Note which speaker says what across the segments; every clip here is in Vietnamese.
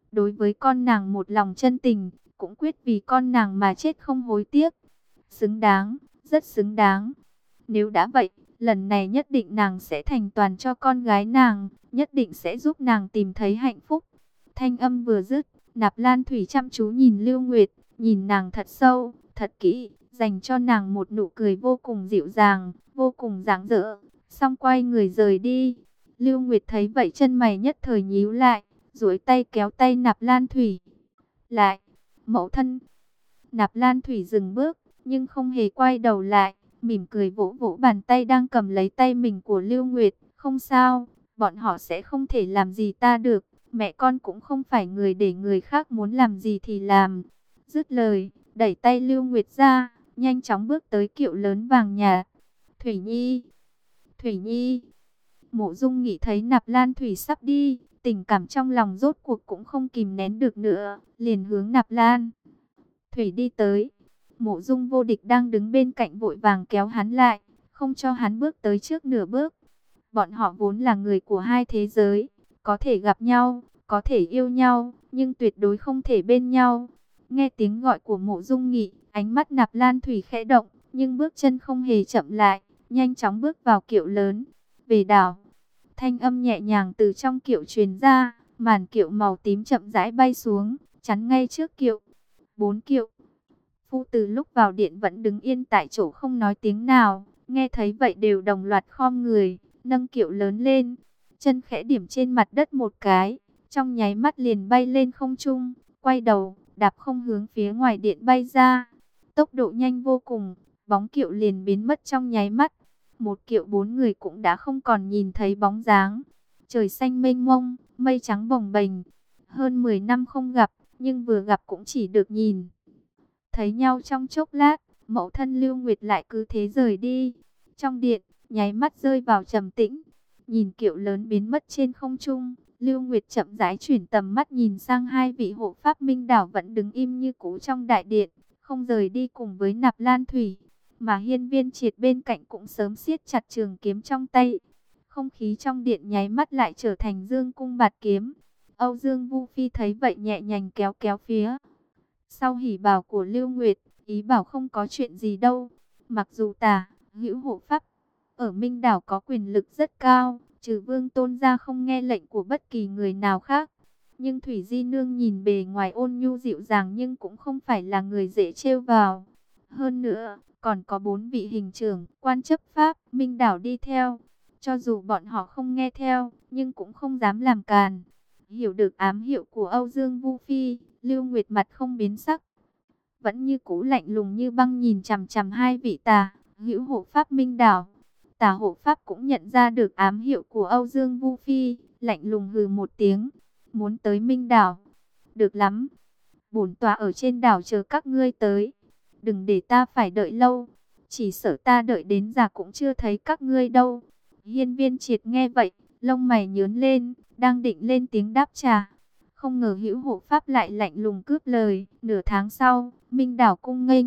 Speaker 1: đối với con nàng một lòng chân tình, cũng quyết vì con nàng mà chết không hối tiếc. Xứng đáng, rất xứng đáng. Nếu đã vậy, lần này nhất định nàng sẽ thành toàn cho con gái nàng, nhất định sẽ giúp nàng tìm thấy hạnh phúc. Thanh âm vừa dứt, Nạp Lan Thủy chăm chú nhìn Lưu Nguyệt, nhìn nàng thật sâu, thật kỹ, dành cho nàng một nụ cười vô cùng dịu dàng, vô cùng rạng rỡ, xong quay người rời đi. Lưu Nguyệt thấy vậy chân mày nhất thời nhíu lại, duỗi tay kéo tay Nạp Lan Thủy lại. Mẫu thân. Nạp Lan Thủy dừng bước, nhưng không hề quay đầu lại, mỉm cười vỗ vỗ bàn tay đang cầm lấy tay mình của Lưu Nguyệt. Không sao, bọn họ sẽ không thể làm gì ta được. Mẹ con cũng không phải người để người khác muốn làm gì thì làm. Dứt lời, đẩy tay Lưu Nguyệt ra, nhanh chóng bước tới kiệu lớn vàng nhà. Thủy Nhi, Thủy Nhi. Mộ Dung Nghị thấy Nạp Lan Thủy sắp đi, tình cảm trong lòng rốt cuộc cũng không kìm nén được nữa, liền hướng Nạp Lan Thủy đi tới. Mộ Dung Vô Địch đang đứng bên cạnh vội vàng kéo hắn lại, không cho hắn bước tới trước nửa bước. Bọn họ vốn là người của hai thế giới, có thể gặp nhau, có thể yêu nhau, nhưng tuyệt đối không thể bên nhau. Nghe tiếng gọi của Mộ Dung Nghị, ánh mắt Nạp Lan Thủy khẽ động, nhưng bước chân không hề chậm lại, nhanh chóng bước vào kiệu lớn. Về đảo, thanh âm nhẹ nhàng từ trong kiệu truyền ra, màn kiệu màu tím chậm rãi bay xuống, chắn ngay trước kiệu. 4 kiệu phu từ lúc vào điện vẫn đứng yên tại chỗ không nói tiếng nào, nghe thấy vậy đều đồng loạt khom người, nâng kiệu lớn lên, chân khẽ điểm trên mặt đất một cái, trong nháy mắt liền bay lên không trung, quay đầu, đạp không hướng phía ngoài điện bay ra. Tốc độ nhanh vô cùng, bóng kiệu liền biến mất trong nháy mắt. Một kiệu 4 người cũng đã không còn nhìn thấy bóng dáng. Trời xanh mênh mông, mây trắng bồng bềnh. Hơn 10 năm không gặp, nhưng vừa gặp cũng chỉ được nhìn thấy nhau trong chốc lát. Mẫu thân Lưu Nguyệt lại cứ thế rời đi. Trong điện, nháy mắt rơi vào trầm tĩnh. Nhìn kiệu lớn biến mất trên không trung, Lưu Nguyệt chậm rãi chuyển tầm mắt nhìn sang hai vị hộ pháp Minh Đảo vẫn đứng im như cũ trong đại điện, không rời đi cùng với Nạp Lan Thủy. Mà Hiên Viên Triệt bên cạnh cũng sớm siết chặt trường kiếm trong tay. Không khí trong điện nháy mắt lại trở thành dương cung bạt kiếm. Âu Dương Vu Phi thấy vậy nhẹ nhàng kéo kéo phía sau hỉ bảo của Lưu Nguyệt, ý bảo không có chuyện gì đâu. Mặc dù Tả Hữu hộ pháp ở Minh Đảo có quyền lực rất cao, trừ Vương Tôn ra không nghe lệnh của bất kỳ người nào khác. Nhưng Thủy Di Nương nhìn bề ngoài ôn nhu dịu dàng nhưng cũng không phải là người dễ trêu vào. Hơn nữa, còn có 4 vị hình trưởng, quan chấp pháp, Minh Đảo đi theo. Cho dù bọn họ không nghe theo, nhưng cũng không dám làm càn. Hiểu được ám hiệu của Âu Dương Vu Phi, Lưu Nguyệt mặt không biến sắc, vẫn như cũ lạnh lùng như băng nhìn chằm chằm hai vị Tả Hữu hộ pháp Minh Đảo. Tả hộ pháp cũng nhận ra được ám hiệu của Âu Dương Vu Phi, lạnh lùng hừ một tiếng. Muốn tới Minh Đảo? Được lắm, bổn tọa ở trên đảo chờ các ngươi tới. Đừng để ta phải đợi lâu, chỉ sợ ta đợi đến già cũng chưa thấy các ngươi đâu. Hiên Viên Triệt nghe vậy, lông mày nhướng lên, đang định lên tiếng đáp trả. Không ngờ Hữu hộ pháp lại lạnh lùng cướp lời. Nửa tháng sau, Minh Đảo cung nghênh.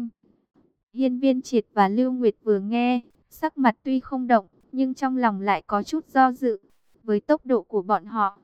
Speaker 1: Hiên Viên Triệt và Lưu Nguyệt vừa nghe, sắc mặt tuy không động, nhưng trong lòng lại có chút do dự. Với tốc độ của bọn họ,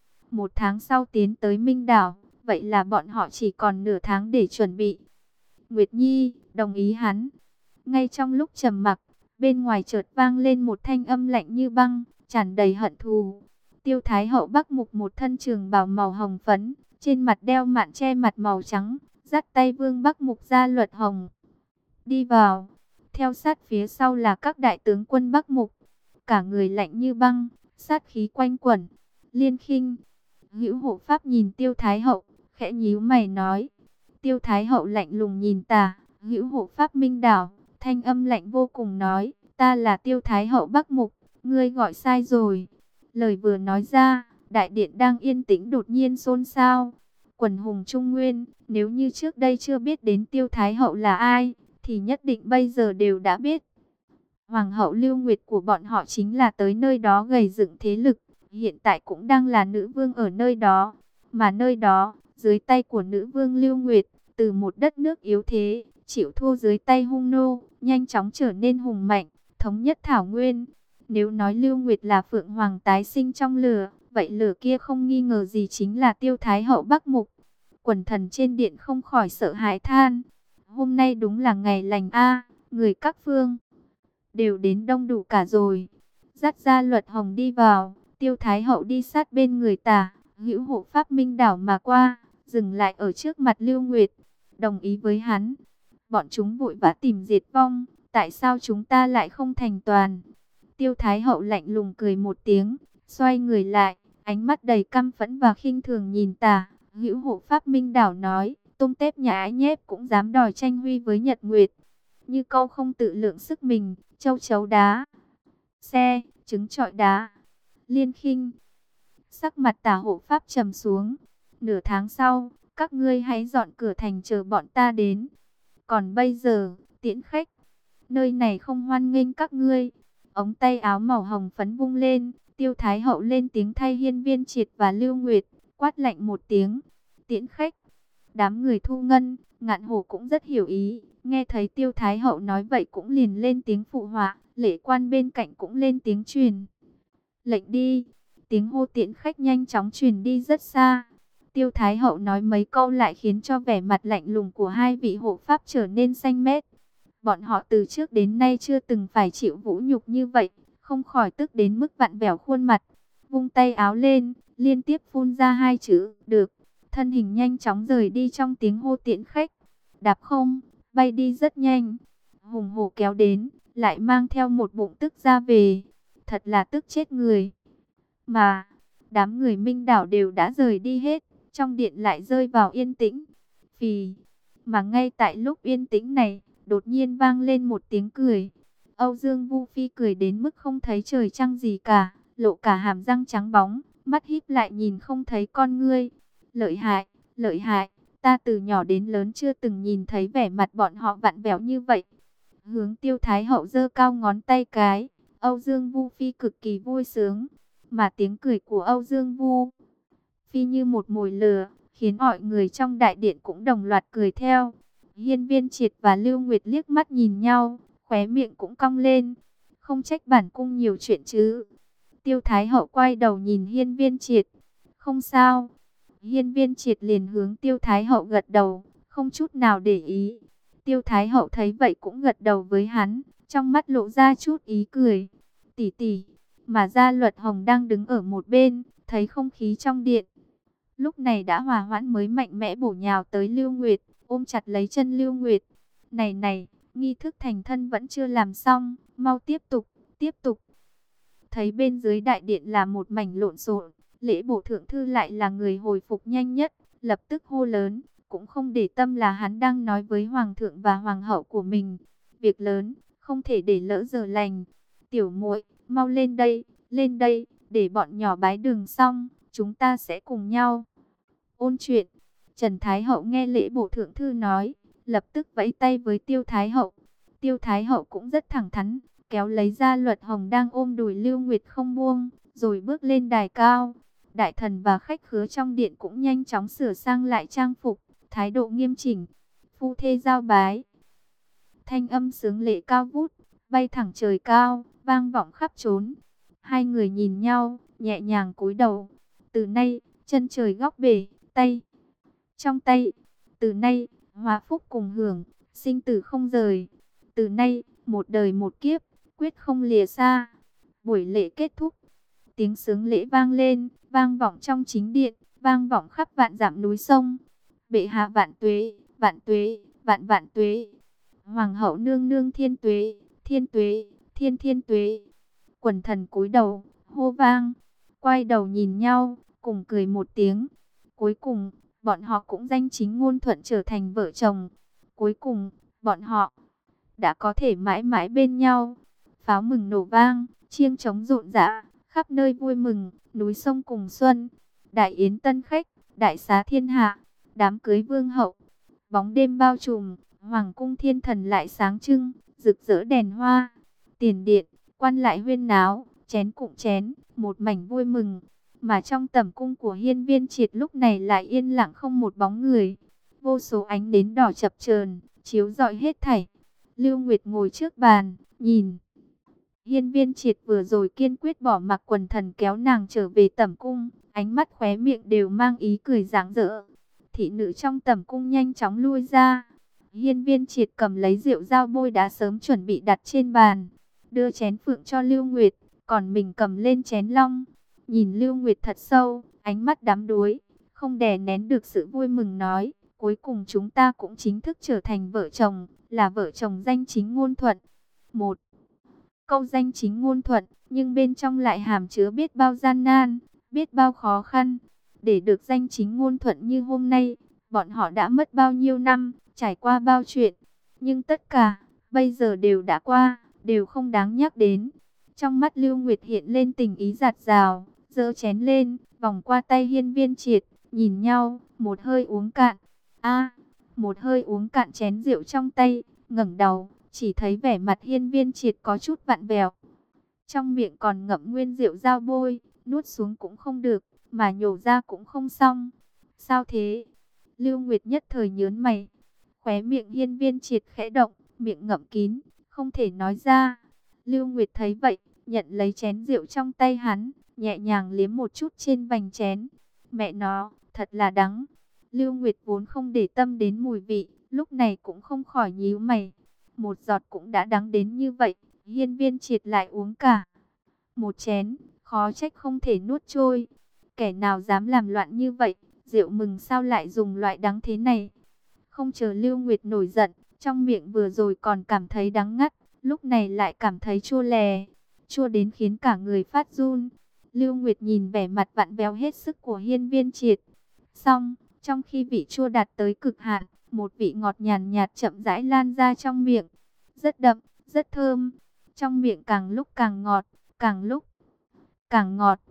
Speaker 1: 1 tháng sau tiến tới Minh Đảo, vậy là bọn họ chỉ còn nửa tháng để chuẩn bị. Nguyệt Nhi, đồng ý hắn. Ngay trong lúc trầm mặc, bên ngoài chợt vang lên một thanh âm lạnh như băng, tràn đầy hận thù. Tiêu Thái hậu Bắc Mục một thân trường bào màu hồng phấn, trên mặt đeo mạn che mặt màu trắng, dắt tay Vương Bắc Mục ra Luật Hồng đi vào. Theo sát phía sau là các đại tướng quân Bắc Mục, cả người lạnh như băng, sát khí quanh quẩn. Liên Khinh, Hữu hộ pháp nhìn Tiêu Thái hậu, khẽ nhíu mày nói. Tiêu Thái hậu lạnh lùng nhìn Tả Hữu hộ pháp Minh Đảo, thanh âm lạnh vô cùng nói, ta là Tiêu Thái hậu Bắc Mục, ngươi gọi sai rồi. Lời vừa nói ra, đại điện đang yên tĩnh đột nhiên xôn xao. Quần hùng Trung Nguyên, nếu như trước đây chưa biết đến Tiêu Thái hậu là ai, thì nhất định bây giờ đều đã biết. Hoàng hậu Lưu Nguyệt của bọn họ chính là tới nơi đó gầy dựng thế lực, hiện tại cũng đang là nữ vương ở nơi đó. Mà nơi đó, dưới tay của nữ vương Lưu Nguyệt, từ một đất nước yếu thế, chịu thua dưới tay hung nô, nhanh chóng trở nên hùng mạnh, thống nhất Thảo Nguyên. Nếu nói Lưu Nguyệt là phượng hoàng tái sinh trong lửa, vậy lửa kia không nghi ngờ gì chính là Tiêu Thái hậu Bắc Mục. Quần thần trên điện không khỏi sợ hãi than, hôm nay đúng là ngày lành a, người các phương đều đến đông đủ cả rồi. Dắt ra Luật Hồng đi vào, Tiêu Thái hậu đi sát bên người Tả Hữu hộ pháp Minh Đảo mà qua, dừng lại ở trước mặt Lưu Nguyệt, đồng ý với hắn. Bọn chúng vội vã tìm diệt vong, tại sao chúng ta lại không thành toàn? Tiêu Thái hậu lạnh lùng cười một tiếng, xoay người lại, ánh mắt đầy căm phẫn và khinh thường nhìn Tả Hữu hộ pháp Minh Đảo nói, tôm tép nhà ái nhép cũng dám đòi tranh huy với Nhật Nguyệt. Như câu không tự lượng sức mình, châu chấu đá, xe, trứng trọi đá. Liên Khinh. Sắc mặt Tả hộ pháp trầm xuống. Nửa tháng sau, các ngươi hãy dọn cửa thành chờ bọn ta đến. Còn bây giờ, tiễn khách. Nơi này không hoan nghênh các ngươi. Ống tay áo màu hồng phấn vung lên, Tiêu Thái hậu lên tiếng thay Hiên Viên Triệt và Lưu Nguyệt, quát lạnh một tiếng, tiễn khách. Đám người Thu Ngân, Ngạn Hổ cũng rất hiểu ý, nghe thấy Tiêu Thái hậu nói vậy cũng liền lên tiếng phụ họa, Lễ Quan bên cạnh cũng lên tiếng truyền lệnh đi. Tiếng hô tiễn khách nhanh chóng truyền đi rất xa. Tiêu Thái hậu nói mấy câu lại khiến cho vẻ mặt lạnh lùng của hai vị hộ pháp trở nên xanh mét. Bọn họ từ trước đến nay chưa từng phải chịu vũ nhục như vậy, không khỏi tức đến mức vặn vẹo khuôn mặt. Vung tay áo lên, liên tiếp phun ra hai chữ, được. Thân hình nhanh chóng rời đi trong tiếng hô tiễn khách. Đạp không, bay đi rất nhanh. Hùng hổ kéo đến, lại mang theo một bụng tức ra về. Thật là tức chết người. Mà, đám người Minh Đảo đều đã rời đi hết, trong điện lại rơi vào yên tĩnh. Phì, mà ngay tại lúc yên tĩnh này, đột nhiên vang lên một tiếng cười. Âu Dương Vu Phi cười đến mức không thấy trời trăng gì cả, lộ cả hàm răng trắng bóng, mắt híp lại nhìn không thấy con ngươi. Lợi hại, lợi hại, ta từ nhỏ đến lớn chưa từng nhìn thấy vẻ mặt bọn họ vặn vẹo như vậy. Hướng Tiêu Thái hậu giơ cao ngón tay cái, Âu Dương Vu Phi cực kỳ vui sướng, mà tiếng cười của Âu Dương Vu Phi như một mồi lửa, khiến mọi người trong đại điện cũng đồng loạt cười theo. Hiên Viên Triệt và Lưu Nguyệt liếc mắt nhìn nhau, khóe miệng cũng cong lên. Không trách bản cung nhiều chuyện chứ. Tiêu Thái hậu quay đầu nhìn Hiên Viên Triệt. Không sao. Hiên Viên Triệt liền hướng Tiêu Thái hậu gật đầu, không chút nào để ý. Tiêu Thái hậu thấy vậy cũng gật đầu với hắn, trong mắt lộ ra chút ý cười. Tỷ tỷ, mà Gia Luật Hồng đang đứng ở một bên, thấy không khí trong điện lúc này đã hòa hoãn mới mạnh mẽ bổ nhào tới Lưu Nguyệt, ôm chặt lấy chân Lưu Nguyệt. Này này, nghi thức thành thân vẫn chưa làm xong, mau tiếp tục, tiếp tục. Thấy bên dưới đại điện là một mảnh lộn xộn, Lễ Bổ Thượng Thư lại là người hồi phục nhanh nhất, lập tức hô lớn, cũng không để tâm là hắn đang nói với Hoàng thượng và Hoàng hậu của mình. Việc lớn, không thể để lỡ giờ lành. Tiểu muội, mau lên đây, để bọn nhỏ bái đường xong, chúng ta sẽ cùng nhau ôn chuyện. Trần Thái hậu nghe Lễ Bổ Thượng Thư nói, lập tức vẫy tay với Tiêu Thái hậu. Tiêu Thái hậu cũng rất thẳng thắn, kéo lấy Gia Luật Hồng đang ôm đùi Lưu Nguyệt không buông, rồi bước lên đài cao. Đại thần và khách khứa trong điện cũng nhanh chóng sửa sang lại trang phục, thái độ nghiêm chỉnh. Phu thê giao bái. Thanh âm sướng lệ cao vút, bay thẳng trời cao, vang vọng khắp chốn. Hai người nhìn nhau, nhẹ nhàng cúi đầu. Từ nay, chân trời góc bể, tay trong tay. Từ nay, hòa phúc cùng hưởng, sinh tử không rời. Từ nay, một đời một kiếp, quyết không lìa xa. Buổi lễ kết thúc, tiếng sướng lễ vang lên, vang vọng trong chính điện, vang vọng khắp vạn dặm núi sông. Bệ hạ vạn tuế, vạn tuế, vạn vạn tuế. Hoàng hậu nương nương thiên tuế, thiên tuế, thiên thiên tuế. Quần thần cúi đầu, hô vang, quay đầu nhìn nhau, cùng cười một tiếng. Cuối cùng, bọn họ cũng danh chính ngôn thuận trở thành vợ chồng. Cuối cùng, bọn họ đã có thể mãi mãi bên nhau. Pháo mừng nổ vang, chiêng trống rộn rã, khắp nơi vui mừng, núi sông cùng xuân. Đại yến tân khách, đại xá thiên hạ, đám cưới vương hậu. Bóng đêm bao trùm, hoàng cung thiên thần lại sáng trưng, rực rỡ đèn hoa. Tiền điện, quan lại huyên náo, chén cụng chén, một mảnh vui mừng. Mà trong tẩm cung của Hiên Viên Triệt lúc này lại yên lặng không một bóng người. Vô số ánh nến đỏ chập chờn chiếu rọi hết thảy. Lưu Nguyệt ngồi trước bàn, nhìn Hiên Viên Triệt vừa rồi kiên quyết bỏ mặc quần thần kéo nàng trở về tẩm cung, ánh mắt khóe miệng đều mang ý cười rạng rỡ. Thị nữ trong tẩm cung nhanh chóng lui ra. Hiên Viên Triệt cầm lấy rượu dao bôi đã sớm chuẩn bị đặt trên bàn, đưa chén phượng cho Lưu Nguyệt, còn mình cầm lên chén long. Nhìn Lưu Nguyệt thật sâu, ánh mắt đắm đuối, không đè nén được sự vui mừng nói, cuối cùng chúng ta cũng chính thức trở thành vợ chồng, là vợ chồng danh chính ngôn thuận. Một câu danh chính ngôn thuận, nhưng bên trong lại hàm chứa biết bao gian nan, biết bao khó khăn. Để được danh chính ngôn thuận như hôm nay, bọn họ đã mất bao nhiêu năm, trải qua bao chuyện. Nhưng tất cả, bây giờ đều đã qua, đều không đáng nhắc đến. Trong mắt Lưu Nguyệt hiện lên tình ý dạt dào, giơ chén lên, vòng qua tay Hiên Viên Triệt, nhìn nhau, một hơi uống cạn. Một hơi uống cạn chén rượu trong tay, ngẩng đầu, chỉ thấy vẻ mặt Hiên Viên Triệt có chút vặn vẹo. Trong miệng còn ngậm nguyên rượu dao bôi, nuốt xuống cũng không được, mà nhổ ra cũng không xong. Sao thế? Lưu Nguyệt nhất thời nhớn mày. Khóe miệng Hiên Viên Triệt khẽ động, miệng ngậm kín, không thể nói ra. Lưu Nguyệt thấy vậy, nhận lấy chén rượu trong tay hắn, nhẹ nhàng liếm một chút trên vành chén. Mẹ nó, thật là đắng. Lưu Nguyệt vốn không để tâm đến mùi vị, lúc này cũng không khỏi nhíu mày. Một giọt cũng đã đắng đến như vậy, Hiên Viên Triệt lại uống cả một chén, khó trách không thể nuốt trôi. Kẻ nào dám làm loạn như vậy, rượu mừng sao lại dùng loại đắng thế này. Không chờ Lưu Nguyệt nổi giận, trong miệng vừa rồi còn cảm thấy đắng ngắt, lúc này lại cảm thấy chua lè, chua đến khiến cả người phát run. Lưu Nguyệt nhìn vẻ mặt vặn vẹo hết sức của Hiên Viên Triệt. Xong, trong khi vị chua đạt tới cực hạn, một vị ngọt nhàn nhạt chậm rãi lan ra trong miệng. Rất đậm, rất thơm. Trong miệng càng lúc càng ngọt, càng lúc càng ngọt.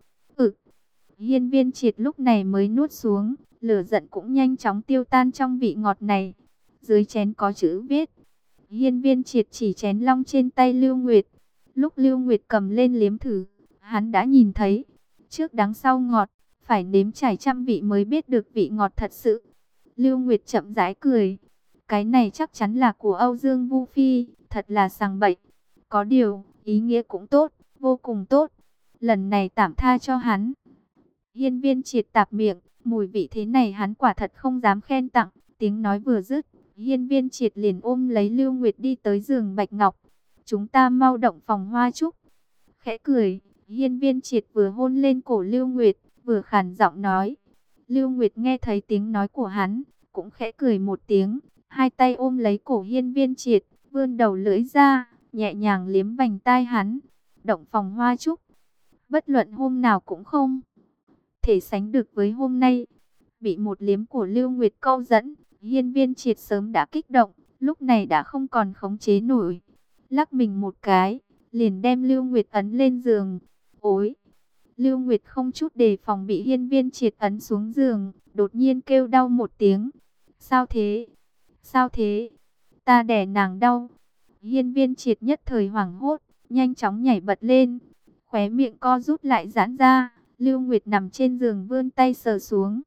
Speaker 1: Hiên Viên Triệt lúc này mới nuốt xuống, lửa giận cũng nhanh chóng tiêu tan trong vị ngọt này. Dưới chén có chữ viết. Hiên Viên Triệt chỉ chén long trên tay Lưu Nguyệt. Lúc Lưu Nguyệt cầm lên liếm thử, hắn đã nhìn thấy, trước đắng sau ngọt, phải nếm trải trăm vị mới biết được vị ngọt thật sự. Lưu Nguyệt chậm rãi cười. Cái này chắc chắn là của Âu Dương Vu Phi, thật là sằng bậy. Có điều, ý nghĩa cũng tốt, vô cùng tốt. Lần này tạm tha cho hắn. Hiên Viên Triệt tạp miệng, mùi vị thế này hắn quả thật không dám khen tặng. Tiếng nói vừa dứt, Hiên Viên Triệt liền ôm lấy Lưu Nguyệt đi tới giường bạch ngọc. Chúng ta mau động phòng hoa trúc. Khẽ cười, Hiên Viên Triệt vừa hôn lên cổ Lưu Nguyệt, vừa khàn giọng nói. Lưu Nguyệt nghe thấy tiếng nói của hắn, cũng khẽ cười một tiếng, hai tay ôm lấy cổ Hiên Viên Triệt, vươn đầu lưỡi ra, nhẹ nhàng liếm vành tai hắn. Động phòng hoa trúc, bất luận hôm nào cũng không thể sánh được với hôm nay. Bị một liếm của Lưu Nguyệt câu dẫn, Hiên Viên Triệt sớm đã kích động, lúc này đã không còn khống chế nổi. Lắc mình một cái, liền đem Lưu Nguyệt ấn lên giường. Ôi! Lưu Nguyệt không chút đề phòng bị Hiên Viên Triệt ấn xuống giường, đột nhiên kêu đau một tiếng. Sao thế? Sao thế? Ta đẻ nàng đau. Hiên Viên Triệt nhất thời hoảng hốt, nhanh chóng nhảy bật lên. Khóe miệng co rút lại giãn ra, Lưu Nguyệt nằm trên giường vươn tay sờ xuống.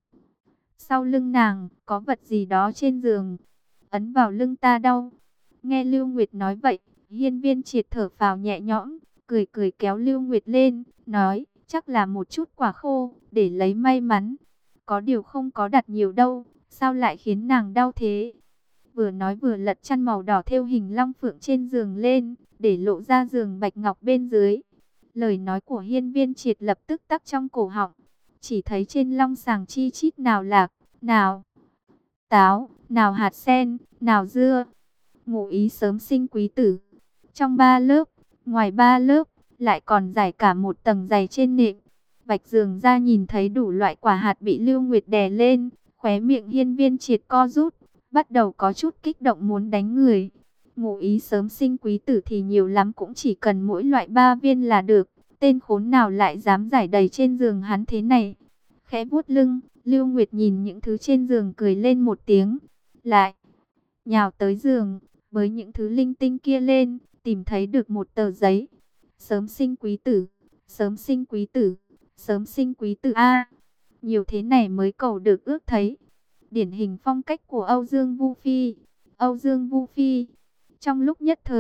Speaker 1: Sau lưng nàng, có vật gì đó trên giường. Ấn vào lưng ta đau. Nghe Lưu Nguyệt nói vậy, Hiên Viên Triệt thở phào nhẹ nhõm, cười cười kéo Lưu Nguyệt lên, nói, chắc là một chút quả khô, để lấy may mắn. Có điều không có đặt nhiều đâu, sao lại khiến nàng đau thế? Vừa nói vừa lật chăn màu đỏ thêu hình long phượng trên giường lên, để lộ ra giường bạch ngọc bên dưới. Lời nói của Hiên Viên Triệt lập tức tắc trong cổ họng. Chỉ thấy trên long sàng chi chít nào lạc, nào táo, nào hạt sen, nào dưa. Ngụ ý sớm sinh quý tử. Trong 3 lớp, ngoài 3 lớp, lại còn rải cả một tầng dày trên nệm. Vạch giường ra nhìn thấy đủ loại quả hạt bị Lưu Nguyệt đè lên. Khóe miệng Hiên Viên Triệt co rút, bắt đầu có chút kích động muốn đánh người. Ngụ ý sớm sinh quý tử thì nhiều lắm cũng chỉ cần mỗi loại 3 viên là được. Tên khốn nào lại dám rải đầy trên giường hắn thế này. Khẽ vuốt lưng, Lưu Nguyệt nhìn những thứ trên giường cười lên một tiếng. Lại nhào tới giường, với những thứ linh tinh kia lên, tìm thấy được một tờ giấy. Sớm sinh quý tử, sớm sinh quý tử, sớm sinh quý tử a. Nhiều thế này mới cầu được ước thấy. Điển hình phong cách của Âu Dương Vu Phi. Âu Dương Vu Phi. Trong lúc nhất thời,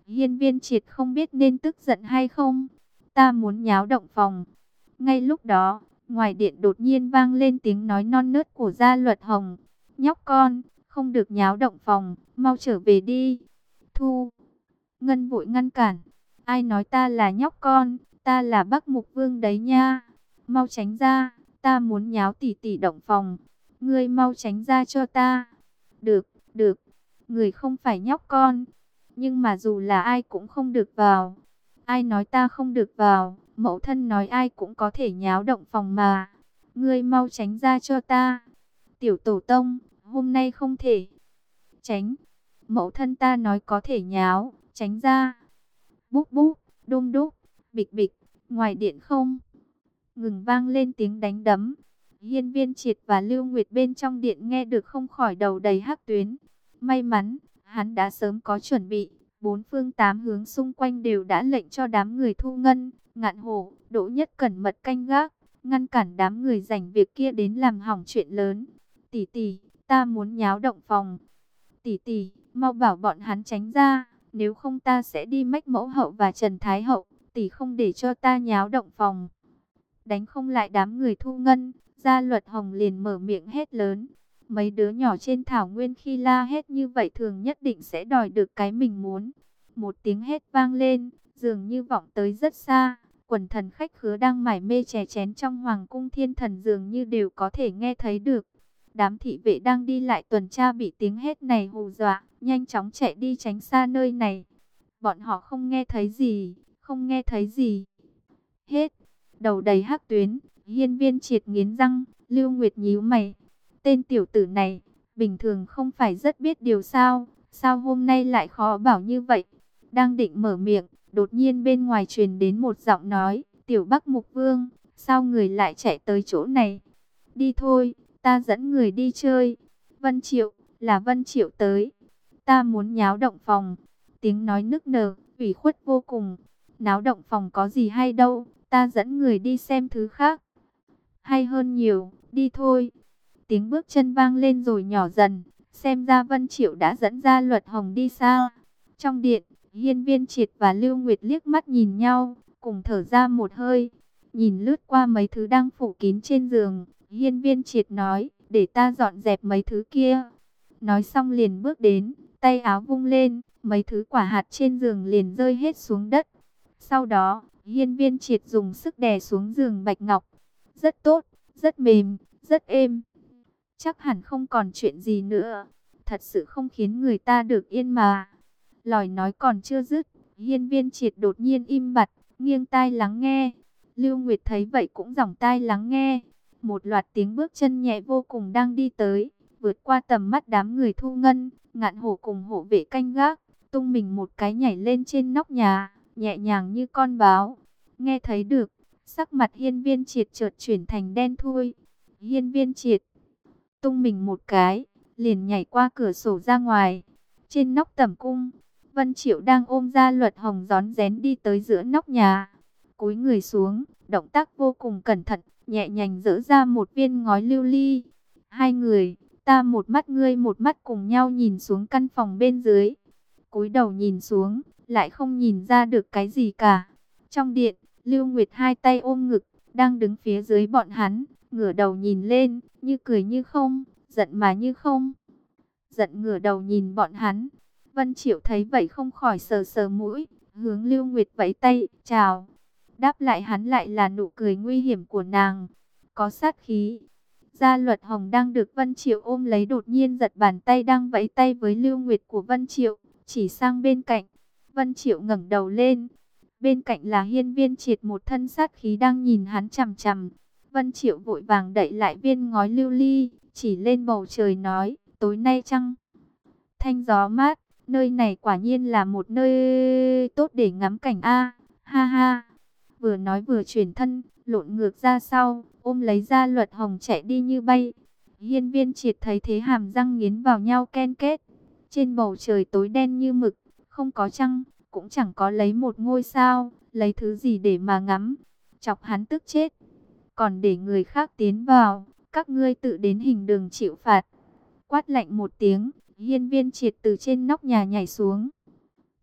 Speaker 1: Hiên Viên Triệt không biết nên tức giận hay không. Ta muốn nháo động phòng. Ngay lúc đó, ngoài điện đột nhiên vang lên tiếng nói non nớt của Gia Luật Hồng. Nhóc con, không được nháo động phòng, mau trở về đi. Thu Ngân vội ngăn cản. Ai nói ta là nhóc con, ta là Bắc Mục Vương đấy nha. Mau tránh ra, ta muốn nháo tỷ tỷ động phòng. Ngươi mau tránh ra cho ta. Được, được, người không phải nhóc con. Nhưng mà dù là ai cũng không được vào. Ai nói ta không được vào, mẫu thân nói ai cũng có thể nháo động phòng mà. Ngươi mau tránh ra cho ta. Tiểu tổ tông, hôm nay không thể. Tránh, mẫu thân ta nói có thể nháo, tránh ra. Búp búp, đôm đúc, bịch bịch, ngoài điện không ngừng vang lên tiếng đánh đấm. Hiên Viên Triệt và Lưu Nguyệt bên trong điện nghe được không khỏi đầu đầy hắc tuyến. May mắn, hắn đã sớm có chuẩn bị, bốn phương tám hướng xung quanh đều đã lệnh cho đám người Thu Ngân, Ngạn Hổ, Đỗ Nhất cẩn mật canh gác, ngăn cản đám người rảnh việc kia đến làm hỏng chuyện lớn. Tỷ tỷ, ta muốn nháo động phòng. Tỷ tỷ, mau bảo bọn hắn tránh ra, nếu không ta sẽ đi mách mẫu hậu và Trần Thái hậu, tỷ không để cho ta nháo động phòng. Đánh không lại đám người Thu Ngân, Gia Luật Hồng liền mở miệng hét lớn. Mấy đứa nhỏ trên thảo nguyên khi la hét như vậy thường nhất định sẽ đòi được cái mình muốn. Một tiếng hét vang lên, dường như vọng tới rất xa. Quần thần khách khứa đang mải mê chè chén trong hoàng cung thiên thần dường như đều có thể nghe thấy được. Đám thị vệ đang đi lại tuần tra bị tiếng hét này hù dọa, nhanh chóng chạy đi tránh xa nơi này. Bọn họ không nghe thấy gì, không nghe thấy gì. Hết, đầu đầy hắc tuyến, Hiên Viên Triệt nghiến răng, Lưu Nguyệt nhíu mày. Tên tiểu tử này, bình thường không phải rất biết điều sao, sao hôm nay lại khó bảo như vậy. Đang định mở miệng, đột nhiên bên ngoài truyền đến một giọng nói, tiểu Bắc Mục Vương, sao người lại chạy tới chỗ này? Đi thôi, ta dẫn người đi chơi. Vân Triệu, là Vân Triệu tới. Ta muốn nháo động phòng. Tiếng nói nức nở, ủy khuất vô cùng. Náo động phòng có gì hay đâu, ta dẫn người đi xem thứ khác. Hay hơn nhiều, đi thôi. Tiếng bước chân vang lên rồi nhỏ dần, xem ra Vân Triệu đã dẫn ra Luật Hồng đi xa. Trong điện, Hiên Viên Triệt và Lưu Nguyệt liếc mắt nhìn nhau, cùng thở ra một hơi. Nhìn lướt qua mấy thứ đang phủ kín trên giường, Hiên Viên Triệt nói, để ta dọn dẹp mấy thứ kia. Nói xong liền bước đến, tay áo vung lên, mấy thứ quả hạt trên giường liền rơi hết xuống đất. Sau đó, Hiên Viên Triệt dùng sức đè xuống giường bạch ngọc. Rất tốt, rất mềm, rất êm. Chắc hẳn không còn chuyện gì nữa. Thật sự không khiến người ta được yên mà. Lời nói còn chưa dứt, Hiên Viên Triệt đột nhiên im bặt, nghiêng tai lắng nghe. Lưu Nguyệt thấy vậy cũng giỏng tai lắng nghe. Một loạt tiếng bước chân nhẹ vô cùng đang đi tới, vượt qua tầm mắt đám người Thu Ngân, Ngạn Hổ cùng hộ vệ canh gác, tung mình một cái nhảy lên trên nóc nhà, nhẹ nhàng như con báo. Nghe thấy được, sắc mặt Hiên Viên Triệt chợt chuyển thành đen thui. Hiên Viên Triệt tung mình một cái, liền nhảy qua cửa sổ ra ngoài. Trên nóc tẩm cung, Vân Triệu đang ôm Gia Luật Hồng rón rén đi tới giữa nóc nhà. Cúi người xuống, động tác vô cùng cẩn thận, nhẹ nhàng giở ra một viên ngói lưu ly. Hai người, ta một mắt ngươi một mắt cùng nhau nhìn xuống căn phòng bên dưới. Cúi đầu nhìn xuống, lại không nhìn ra được cái gì cả. Trong điện, Lưu Nguyệt hai tay ôm ngực, đang đứng phía dưới bọn hắn, ngửa đầu nhìn lên, như cười như không, giận mà như không. Giận ngửa đầu nhìn bọn hắn. Vân Triệu thấy vậy không khỏi sờ sờ mũi, hướng Lưu Nguyệt vẫy tay, chào. Đáp lại hắn lại là nụ cười nguy hiểm của nàng, có sát khí. Gia Luật Hồng đang được Vân Triệu ôm lấy đột nhiên giật bàn tay đang vẫy tay với Lưu Nguyệt của Vân Triệu, chỉ sang bên cạnh. Vân Triệu ngẩng đầu lên, bên cạnh là Hiên Viên Triệt một thân sát khí đang nhìn hắn chằm chằm. Vân Triệu vội vàng đậy lại viên ngói lưu ly, chỉ lên bầu trời nói, tối nay trăng thanh gió mát, nơi này quả nhiên là một nơi tốt để ngắm cảnh a. Ha ha. Vừa nói vừa chuyển thân, lộn ngược ra sau, ôm lấy Gia Luật Hồng chạy đi như bay. Hiên Viên Triệt thấy thế hàm răng nghiến vào nhau ken kết. Trên bầu trời tối đen như mực, không có trăng, cũng chẳng có lấy một ngôi sao, lấy thứ gì để mà ngắm. Chọc hắn tức chết. Còn để người khác tiến vào, các ngươi tự đến hình đường chịu phạt. Quát lạnh một tiếng, Hiên Viên Triệt từ trên nóc nhà nhảy xuống.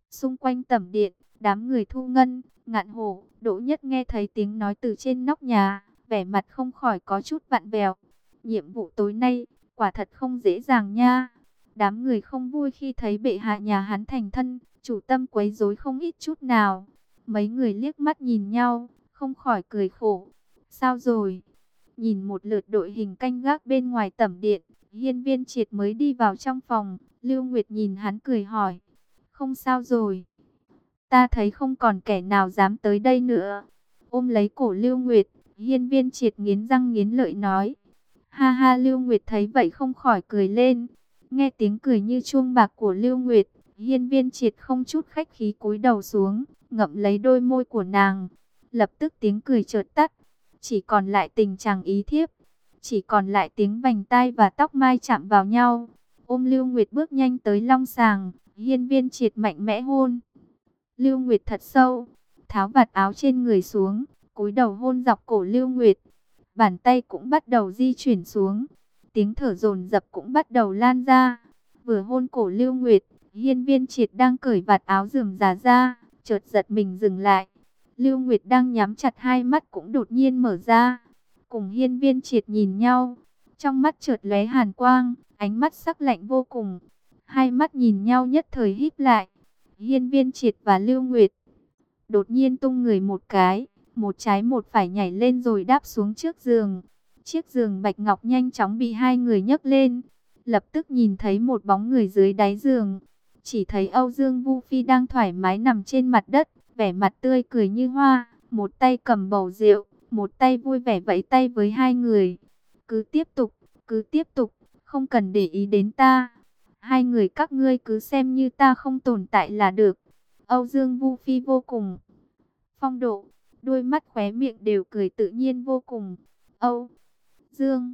Speaker 1: Xung quanh tẩm điện, đám người Thu Ngân, Ngạn Hổ, Đỗ Nhất nghe thấy tiếng nói từ trên nóc nhà, vẻ mặt không khỏi có chút vặn vẹo. Nhiệm vụ tối nay, quả thật không dễ dàng nha. Đám người không vui khi thấy bệ hạ nhà hắn thành thân, chủ tâm quấy rối không ít chút nào. Mấy người liếc mắt nhìn nhau, không khỏi cười khổ. Sao rồi? Nhìn một lượt đội hình canh gác bên ngoài tẩm điện, Hiên Viên Triệt mới đi vào trong phòng. Lưu Nguyệt nhìn hắn cười hỏi. Không sao rồi. Ta thấy không còn kẻ nào dám tới đây nữa. Ôm lấy cổ Lưu Nguyệt, Hiên Viên Triệt nghiến răng nghiến lợi nói. Ha ha, Lưu Nguyệt thấy vậy không khỏi cười lên. Nghe tiếng cười như chuông bạc của Lưu Nguyệt, Hiên Viên Triệt không chút khách khí cúi đầu xuống, ngậm lấy đôi môi của nàng. Lập tức tiếng cười chợt tắt, chỉ còn lại tình chàng ý thiếp, chỉ còn lại tiếng vành tai và tóc mai chạm vào nhau. Ôm Lưu Nguyệt bước nhanh tới long sàng, Hiên Viên Triệt mạnh mẽ hôn Lưu Nguyệt thật sâu, tháo vạt áo trên người xuống, cúi đầu hôn dọc cổ Lưu Nguyệt. Bàn tay cũng bắt đầu di chuyển xuống, tiếng thở dồn dập cũng bắt đầu lan ra. Vừa hôn cổ Lưu Nguyệt, Hiên Viên Triệt đang cởi vạt áo rườm rà ra, chợt giật mình dừng lại. Lưu Nguyệt đang nhắm chặt hai mắt cũng đột nhiên mở ra, cùng Hiên Viên Triệt nhìn nhau, trong mắt chợt lóe hàn quang, ánh mắt sắc lạnh vô cùng. Hai mắt nhìn nhau nhất thời híp lại. Hiên Viên Triệt và Lưu Nguyệt đột nhiên tung người một cái, một trái một phải nhảy lên rồi đáp xuống trước giường. Chiếc giường bạch ngọc nhanh chóng bị hai người nhấc lên. Lập tức nhìn thấy một bóng người dưới đáy giường. Chỉ thấy Âu Dương Vu Phi đang thoải mái nằm trên mặt đất, vẻ mặt tươi cười như hoa, một tay cầm bầu rượu, một tay vui vẻ vẫy tay với hai người. Cứ tiếp tục, không cần để ý đến ta. Hai người các ngươi cứ xem như ta không tồn tại là được. Âu Dương Vu Phi vô cùng phong độ, đôi mắt khóe miệng đều cười tự nhiên vô cùng. Âu Dương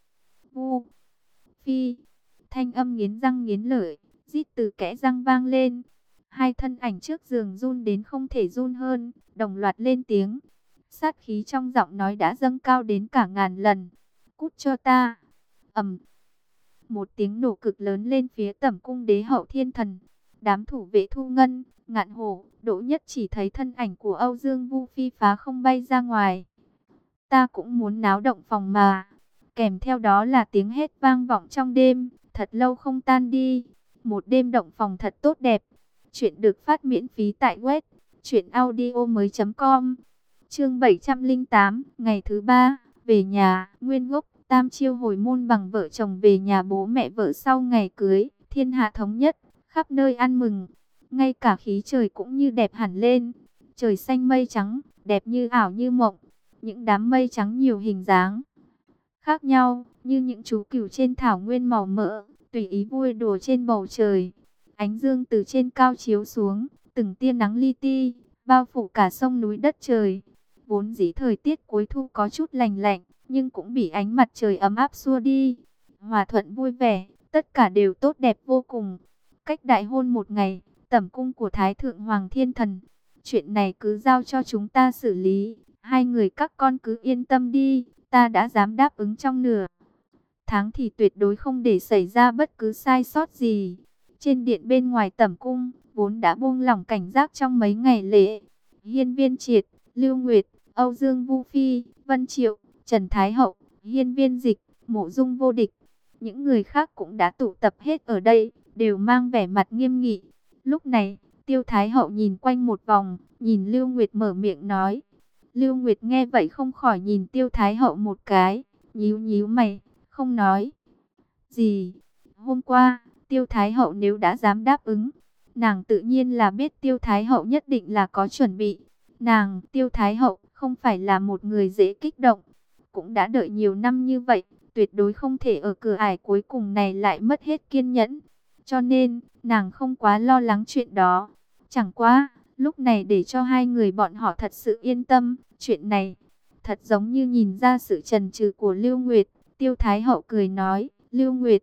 Speaker 1: Vu Phi, thanh âm nghiến răng nghiến lợi, rít từ kẽ răng vang lên. Hai thân ảnh trước giường run đến không thể run hơn, đồng loạt lên tiếng. Sát khí trong giọng nói đã dâng cao đến cả ngàn lần. Cút cho ta. Ầm. Một tiếng nổ cực lớn lên phía tẩm cung đế hậu thiên thần. Đám thủ vệ Thu Ngân, Ngạn Hổ, Đỗ Nhất chỉ thấy thân ảnh của Âu Dương Vu Phi phá không bay ra ngoài. Ta cũng muốn náo động phòng mà. Kèm theo đó là tiếng hét vang vọng trong đêm, thật lâu không tan đi. Một đêm động phòng thật tốt đẹp. Chuyện được phát miễn phí tại web truyệnaudiomoi.com. Chương 708, ngày thứ 3, về nhà. Nguyên gốc Tam Chiêu hồi môn bằng vợ chồng về nhà bố mẹ vợ sau ngày cưới, thiên hạ thống nhất, khắp nơi ăn mừng. Ngay cả khí trời cũng như đẹp hẳn lên. Trời xanh mây trắng, đẹp như ảo như mộng. Những đám mây trắng nhiều hình dáng khác nhau, như những chú cừu trên thảo nguyên màu mỡ, tùy ý vui đùa trên bầu trời. Ánh dương từ trên cao chiếu xuống, từng tia nắng li ti, bao phủ cả sông núi đất trời. Vốn dĩ thời tiết cuối thu có chút lành lạnh, nhưng cũng bị ánh mặt trời ấm áp xua đi. Hòa thuận vui vẻ, tất cả đều tốt đẹp vô cùng. Cách đại hôn một ngày, tẩm cung của Thái Thượng Hoàng Thiên Thần. Chuyện này cứ giao cho chúng ta xử lý. Hai người các con cứ yên tâm đi, ta đã dám đáp ứng trong nửa tháng thì tuyệt đối không để xảy ra bất cứ sai sót gì. Trên điện bên ngoài tẩm cung, vốn đã buông lỏng cảnh giác trong mấy ngày lễ. Hiên Viên Triệt, Lưu Nguyệt, Âu Dương Vu Phi, Vân Triệu, Trần Thái Hậu, Hiên Viên Dịch, Mộ Dung Vô Địch. Những người khác cũng đã tụ tập hết ở đây, đều mang vẻ mặt nghiêm nghị. Lúc này, Tiêu Thái Hậu nhìn quanh một vòng, nhìn Lưu Nguyệt mở miệng nói. Lưu Nguyệt nghe vậy không khỏi nhìn Tiêu Thái Hậu một cái, nhíu nhíu mày, không nói gì. Hôm qua, Tiêu Thái Hậu nếu đã dám đáp ứng, nàng tự nhiên là biết Tiêu Thái Hậu nhất định là có chuẩn bị. Nàng, Tiêu Thái Hậu, không phải là một người dễ kích động, cũng đã đợi nhiều năm như vậy, tuyệt đối không thể ở cửa ải cuối cùng này lại mất hết kiên nhẫn. Cho nên, nàng không quá lo lắng chuyện đó. Chẳng qua, lúc này để cho hai người bọn họ thật sự yên tâm, chuyện này thật giống như nhìn ra sự chần chừ của Lưu Nguyệt. Tiêu Thái Hậu cười nói, Lưu Nguyệt,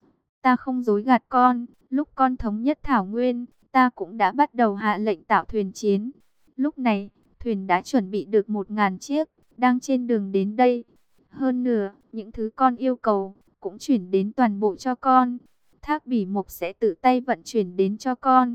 Speaker 1: ta không dối gạt con, lúc con thống nhất Thảo Nguyên, ta cũng đã bắt đầu hạ lệnh tạo thuyền chiến. Lúc này, thuyền đã chuẩn bị được 1000 chiếc, đang trên đường đến đây. Hơn nữa, những thứ con yêu cầu, cũng chuyển đến toàn bộ cho con. Thác Bỉ Mộc sẽ tự tay vận chuyển đến cho con.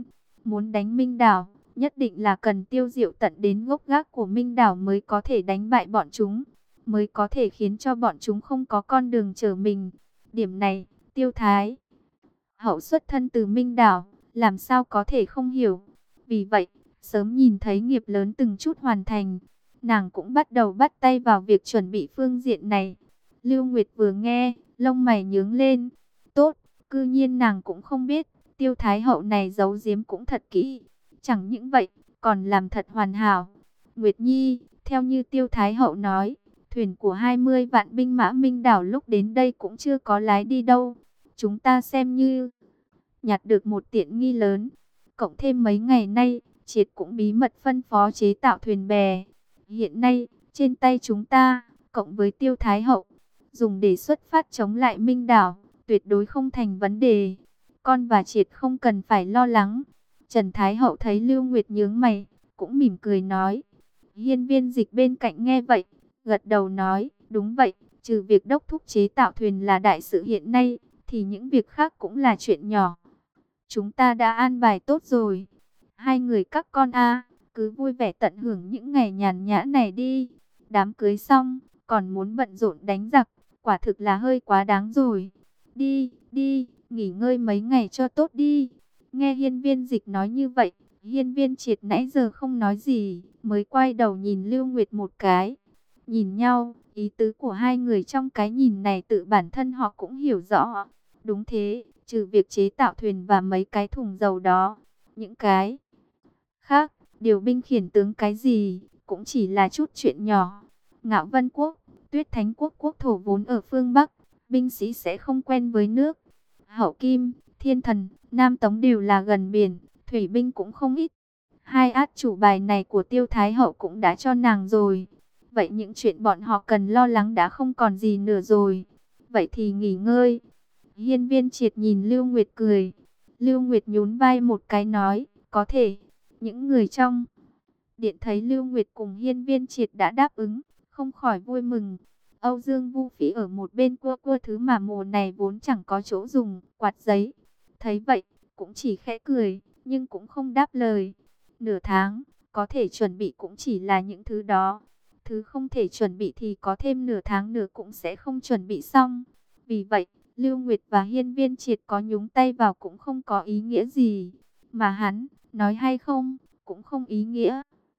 Speaker 1: Muốn đánh Minh Đảo, nhất định là cần Tiêu Diệu tận đến gốc gác của Minh Đảo mới có thể đánh bại bọn chúng, mới có thể khiến cho bọn chúng không có con đường trở mình. Điểm này, Tiêu Thái Hậu xuất thân từ Minh Đảo, làm sao có thể không hiểu. Vì vậy, sớm nhìn thấy nghiệp lớn từng chút hoàn thành, nàng cũng bắt đầu bắt tay vào việc chuẩn bị phương diện này. Lưu Nguyệt vừa nghe, lông mày nhướng lên. Tốt, cư nhiên nàng cũng không biết, Tiêu Thái Hậu này giấu giếm cũng thật kỹ. Chẳng những vậy, còn làm thật hoàn hảo. Nguyệt Nhi, theo như Tiêu Thái Hậu nói, thuyền của 20 vạn binh mã Minh Đảo lúc đến đây cũng chưa có lái đi đâu. Chúng ta xem như nhặt được một tiện nghi lớn. Cộng thêm mấy ngày nay, Triệt cũng bí mật phân phó chế tạo thuyền bè. Hiện nay, trên tay chúng ta, cộng với Tiêu Thái Hậu, dùng để xuất phát chống lại Minh Đảo, tuyệt đối không thành vấn đề. Con và Triệt không cần phải lo lắng. Trần Thái Hậu thấy Lưu Nguyệt nhướng mày, cũng mỉm cười nói. Hiên Viên Dịch bên cạnh nghe vậy, gật đầu nói, đúng vậy, trừ việc đốc thúc chế tạo thuyền là đại sự hiện nay, thì những việc khác cũng là chuyện nhỏ. Chúng ta đã an bài tốt rồi. Hai người các con cứ vui vẻ tận hưởng những ngày nhàn nhã này đi. Đám cưới xong, còn muốn bận rộn đánh giặc, quả thực là hơi quá đáng rồi. Đi, đi, nghỉ ngơi mấy ngày cho tốt đi. Nghe Hiên Viên Dịch nói như vậy, Hiên Viên Triệt nãy giờ không nói gì, mới quay đầu nhìn Lưu Nguyệt một cái. Nhìn nhau, ý tứ của hai người trong cái nhìn này tự bản thân họ cũng hiểu rõ. Đúng thế, trừ việc chế tạo thuyền và mấy cái thùng dầu đó, những cái khác, điều binh khiển tướng cái gì, cũng chỉ là chút chuyện nhỏ. Ngạo Vân Quốc, Tuyết Thánh Quốc quốc thổ vốn ở phương Bắc, binh sĩ sẽ không quen với nước. Hậu Kim, Thiên Thần, Nam Tống đều là gần biển, thủy binh cũng không ít. Hai át chủ bài này của Tiêu Thái Hậu cũng đã cho nàng rồi. Vậy những chuyện bọn họ cần lo lắng đã không còn gì nữa rồi. Vậy thì nghỉ ngơi. Hiên Viên Triệt nhìn Lưu Nguyệt cười. Lưu Nguyệt nhún vai một cái nói, có thể. Những người trong điện thấy Lưu Nguyệt cùng Hiên Viên Triệt đã đáp ứng, không khỏi vui mừng. Âu Dương Vu Phỉ ở một bên cua cua thứ mà mùa này vốn chẳng có chỗ dùng, quạt giấy. Thấy vậy, cũng chỉ khẽ cười, nhưng cũng không đáp lời. Nửa tháng, có thể chuẩn bị cũng chỉ là những thứ đó. Thứ không thể chuẩn bị thì có thêm nửa tháng nữa cũng sẽ không chuẩn bị xong. Vì vậy, Lưu Nguyệt và Hiên Viên Triệt có nhúng tay vào cũng không có ý nghĩa gì. Mà hắn, nói hay không, cũng không ý nghĩa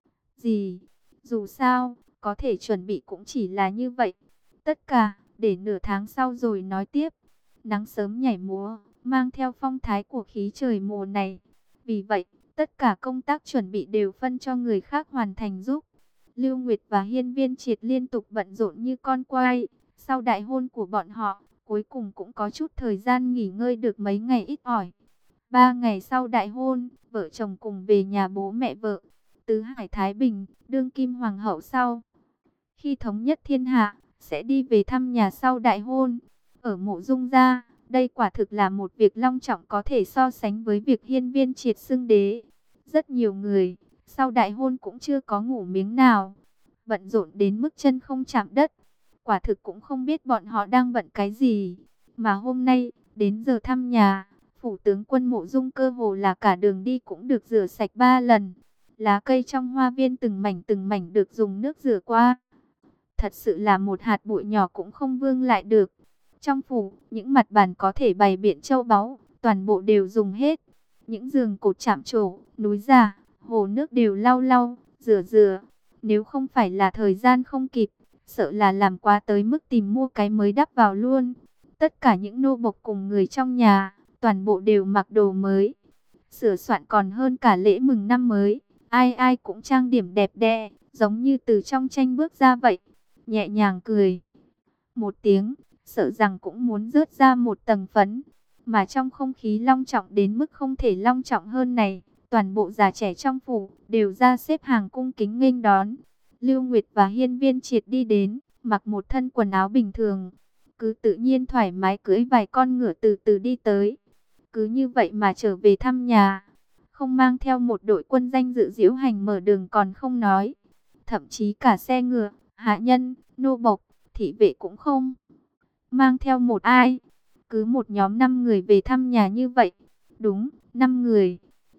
Speaker 1: gì. Dù sao, có thể chuẩn bị cũng chỉ là như vậy. Tất cả, để nửa tháng sau rồi nói tiếp. Nắng sớm nhảy múa, mang theo phong thái của khí trời mùa này. Vì vậy, tất cả công tác chuẩn bị đều phân cho người khác hoàn thành giúp. Lưu Nguyệt và Hiên Viên Triệt liên tục bận rộn như con quay. Sau đại hôn của bọn họ, cuối cùng cũng có chút thời gian nghỉ ngơi được mấy ngày ít ỏi. 3 ngày sau đại hôn, vợ chồng cùng về nhà bố mẹ vợ. Tứ Hải Thái Bình, đương kim hoàng hậu sau. Khi thống nhất thiên hạ, sẽ đi về thăm nhà sau đại hôn. Ở Mộ Dung gia, đây quả thực là một việc long trọng có thể so sánh với việc Hiên Viên Triệt xưng đế. Rất nhiều người, sau đại hôn cũng chưa có ngủ miếng nào. Bận rộn đến mức chân không chạm đất. Quả thực cũng không biết bọn họ đang bận cái gì. Mà hôm nay, đến giờ thăm nhà, phủ tướng quân Mộ Dung cơ hồ là cả đường đi cũng được rửa sạch 3 lần. Lá cây trong hoa viên từng mảnh được dùng nước rửa qua. Thật sự là một hạt bụi nhỏ cũng không vương lại được. Trong phủ, những mặt bàn có thể bày biện châu báu, toàn bộ đều dùng hết. Những giường cột chạm trổ, núi giả, hồ nước đều lau lau, rửa rửa. Nếu không phải là thời gian không kịp, sợ là làm quá tới mức tìm mua cái mới đắp vào luôn. Tất cả những nô bộc cùng người trong nhà, toàn bộ đều mặc đồ mới. Sửa soạn còn hơn cả lễ mừng năm mới. Ai ai cũng trang điểm đẹp đẽ, giống như từ trong tranh bước ra vậy. Nhẹ nhàng cười một tiếng, sợ rằng cũng muốn rớt ra một tầng phấn. Mà trong không khí long trọng đến mức không thể long trọng hơn này, toàn bộ già trẻ trong phủ đều ra xếp hàng cung kính nghênh đón. Lưu Nguyệt và Hiên Viên Triệt đi đến, mặc một thân quần áo bình thường, cứ tự nhiên thoải mái cưỡi vài con ngựa từ từ đi tới. Cứ như vậy mà trở về thăm nhà, không mang theo một đội quân danh dự diễu hành mở đường còn không nói. Thậm chí cả xe ngựa, hạ nhân, nô bộc, thị vệ cũng không mang theo một ai. Cứ một nhóm 5 người về thăm nhà như vậy. Đúng, 5 người.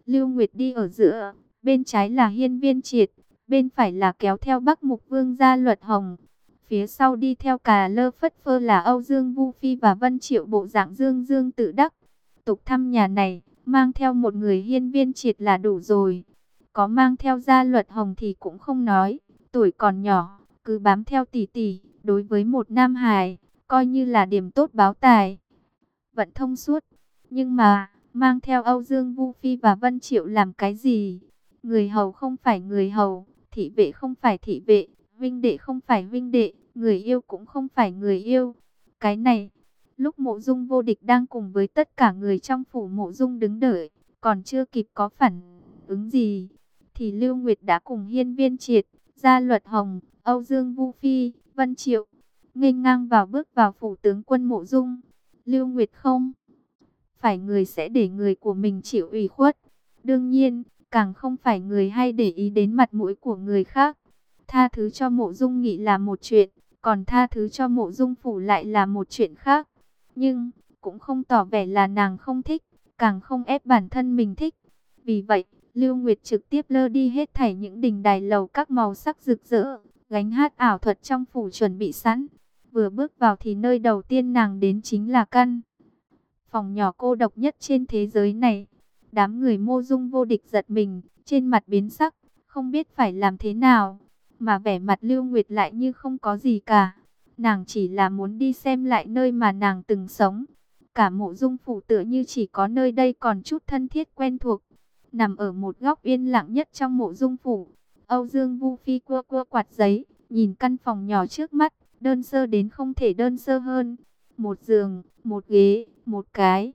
Speaker 1: Lưu Nguyệt đi ở giữa, bên trái là Hiên Viên Triệt, bên phải là kéo theo Bắc Mục Vương Gia Luật Hồng. Phía sau đi theo cà lơ phất phơ là Âu Dương Vu Phi và Vân Triệu, bộ dạng dương dương tự đắc. Tục thăm nhà này, mang theo một người Hiên Viên Triệt là đủ rồi. Có mang theo Gia Luật Hồng thì cũng không nói, tuổi còn nhỏ, cứ bám theo tỷ tỷ, đối với một nam hài, coi như là điểm tốt báo tài. Vẫn thông suốt, nhưng mà, mang theo Âu Dương Vu Phi và Vân Triệu làm cái gì? Người hầu không phải người hầu, thị vệ không phải thị vệ, huynh đệ không phải huynh đệ, người yêu cũng không phải người yêu. Cái này, lúc Mộ Dung Vô Địch đang cùng với tất cả người trong phủ Mộ Dung đứng đợi, còn chưa kịp có phản ứng gì, thì Lưu Nguyệt đã cùng Hiên Viên Triệt, Gia Luật Hồng, Âu Dương Vu Phi, Vân Triệu, nghênh ngang bước vào phủ tướng quân Mộ Dung. Lưu Nguyệt không phải người sẽ để người của mình chịu ủy khuất. Đương nhiên, càng không phải người hay để ý đến mặt mũi của người khác. Tha thứ cho Mộ Dung Nghị là một chuyện, còn tha thứ cho Mộ Dung phủ lại là một chuyện khác. Nhưng, cũng không tỏ vẻ là nàng không thích, càng không ép bản thân mình thích. Vì vậy, Lưu Nguyệt trực tiếp lơ đi hết thảy những đình đài lầu các màu sắc rực rỡ, gánh hát ảo thuật trong phủ chuẩn bị sẵn. Vừa bước vào thì nơi đầu tiên nàng đến chính là căn phòng nhỏ cô độc nhất trên thế giới này. Đám người Mộ Dung Vô Địch giật mình, trên mặt biến sắc, không biết phải làm thế nào. Mà vẻ mặt Lưu Nguyệt lại như không có gì cả. Nàng chỉ là muốn đi xem lại nơi mà nàng từng sống. Cả Mộ Dung phủ tựa như chỉ có nơi đây còn chút thân thiết quen thuộc. Nằm ở một góc yên lặng nhất trong Mộ Dung phủ, Âu Dương Vu Phi cua cua quạt giấy, nhìn căn phòng nhỏ trước mắt, đơn sơ đến không thể đơn sơ hơn. Một giường, một ghế, một cái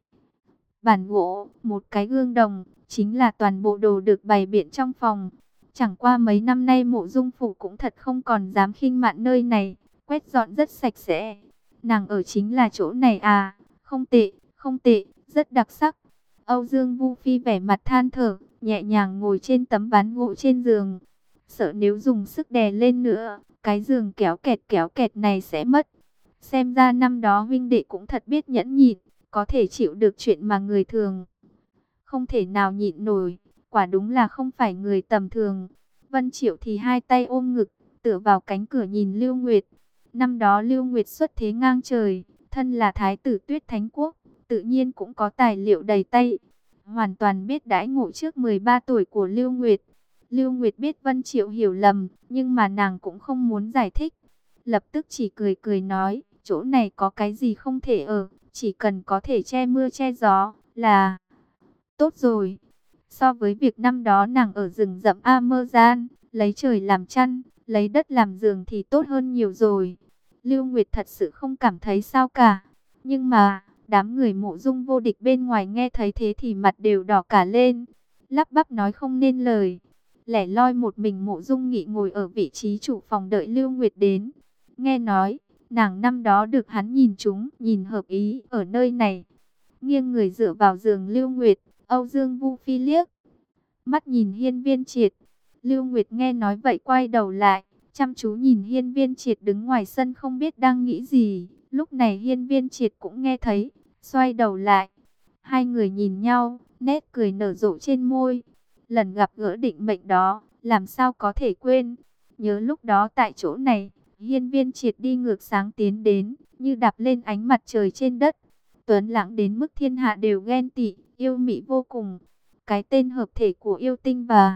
Speaker 1: bàn gỗ, một cái gương đồng, chính là toàn bộ đồ được bày biện trong phòng. Chẳng qua mấy năm nay Mộ Dung phủ cũng thật không còn dám khinh mạn nơi này, quét dọn rất sạch sẽ. Nàng ở chính là chỗ này à? Không tệ, không tệ, rất đặc sắc. Âu Dương Vu Phi vẻ mặt than thở, nhẹ nhàng ngồi trên tấm ván gỗ trên giường. Sợ nếu dùng sức đè lên nữa, cái giường kéo kẹt này sẽ mất. Xem ra năm đó huynh đệ cũng thật biết nhẫn nhịn, có thể chịu được chuyện mà người thường không thể nào nhịn nổi. Quả đúng là không phải người tầm thường. Vân Triệu thì hai tay ôm ngực, tựa vào cánh cửa nhìn Lưu Nguyệt. Năm đó Lưu Nguyệt xuất thế ngang trời, thân là thái tử Tuyết Thánh Quốc, tự nhiên cũng có tài liệu đầy tay. Hoàn toàn biết đãi ngộ trước 13 tuổi của Lưu Nguyệt. Lưu Nguyệt biết Vân Triệu hiểu lầm, nhưng mà nàng cũng không muốn giải thích. Lập tức chỉ cười cười nói, chỗ này có cái gì không thể ở, chỉ cần có thể che mưa che gió là tốt rồi. So với việc năm đó nàng ở rừng rậm Amazon, lấy trời làm chăn, lấy đất làm giường thì tốt hơn nhiều rồi. Lưu Nguyệt thật sự không cảm thấy sao cả. Nhưng mà, đám người Mộ Dung Vô Địch bên ngoài nghe thấy thế thì mặt đều đỏ cả lên, lắp bắp nói không nên lời. Lẻ loi một mình Mộ Dung Nghị ngồi ở vị trí chủ phòng đợi Lưu Nguyệt đến. Nghe nói, nàng năm đó được hắn nhìn trúng, nhìn hợp ý ở nơi này. Nghiêng người dựa vào giường Lưu Nguyệt, Âu Dương Vu Phi liếc mắt nhìn Hiên Viên Triệt. Lưu Nguyệt nghe nói vậy quay đầu lại, chăm chú nhìn Hiên Viên Triệt đứng ngoài sân không biết đang nghĩ gì. Lúc này Hiên Viên Triệt cũng nghe thấy, xoay đầu lại. Hai người nhìn nhau, nét cười nở rộ trên môi. Lần gặp gỡ định mệnh đó, làm sao có thể quên. Nhớ lúc đó tại chỗ này, Hiên Viên Triệt đi ngược sáng tiến đến, như đạp lên ánh mặt trời trên đất. Tuấn lãng đến mức thiên hạ đều ghen tị, yêu mị vô cùng. Cái tên hợp thể của yêu tinh và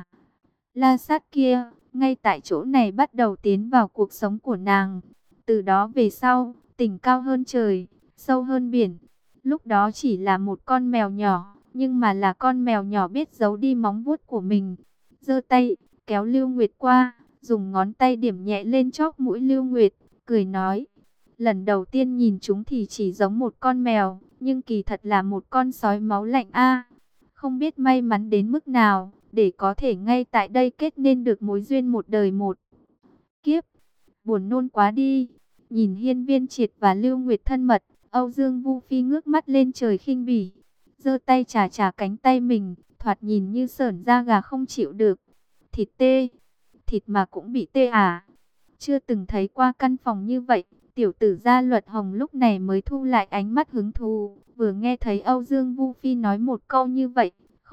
Speaker 1: la sát kia, ngay tại chỗ này bắt đầu tiến vào cuộc sống của nàng. Từ đó về sau, tình cao hơn trời, sâu hơn biển. Lúc đó chỉ là một con mèo nhỏ, nhưng mà là con mèo nhỏ biết giấu đi móng vuốt của mình. Giơ tay, kéo Lưu Nguyệt qua, dùng ngón tay điểm nhẹ lên chóp mũi Lưu Nguyệt, cười nói. Lần đầu tiên nhìn chúng thì chỉ giống một con mèo, nhưng kỳ thật là một con sói máu lạnh a. Không biết may mắn đến mức nào, để có thể ngay tại đây kết nên được mối duyên một đời một kiếp. Buồn nôn quá đi. Nhìn Hiên Viên Triệt và Lưu Nguyệt thân mật, Âu Dương Vu Phi ngước mắt lên trời khinh bỉ, giơ tay chà chà cánh tay mình, thoạt nhìn như sởn da gà không chịu được. Thịt tê, thịt mà cũng bị tê à? Chưa từng thấy qua căn phòng như vậy. Tiểu tử Gia Luật Hồng lúc này mới thu lại ánh mắt hứng thú, vừa nghe thấy Âu Dương Vu Phi nói một câu như vậy,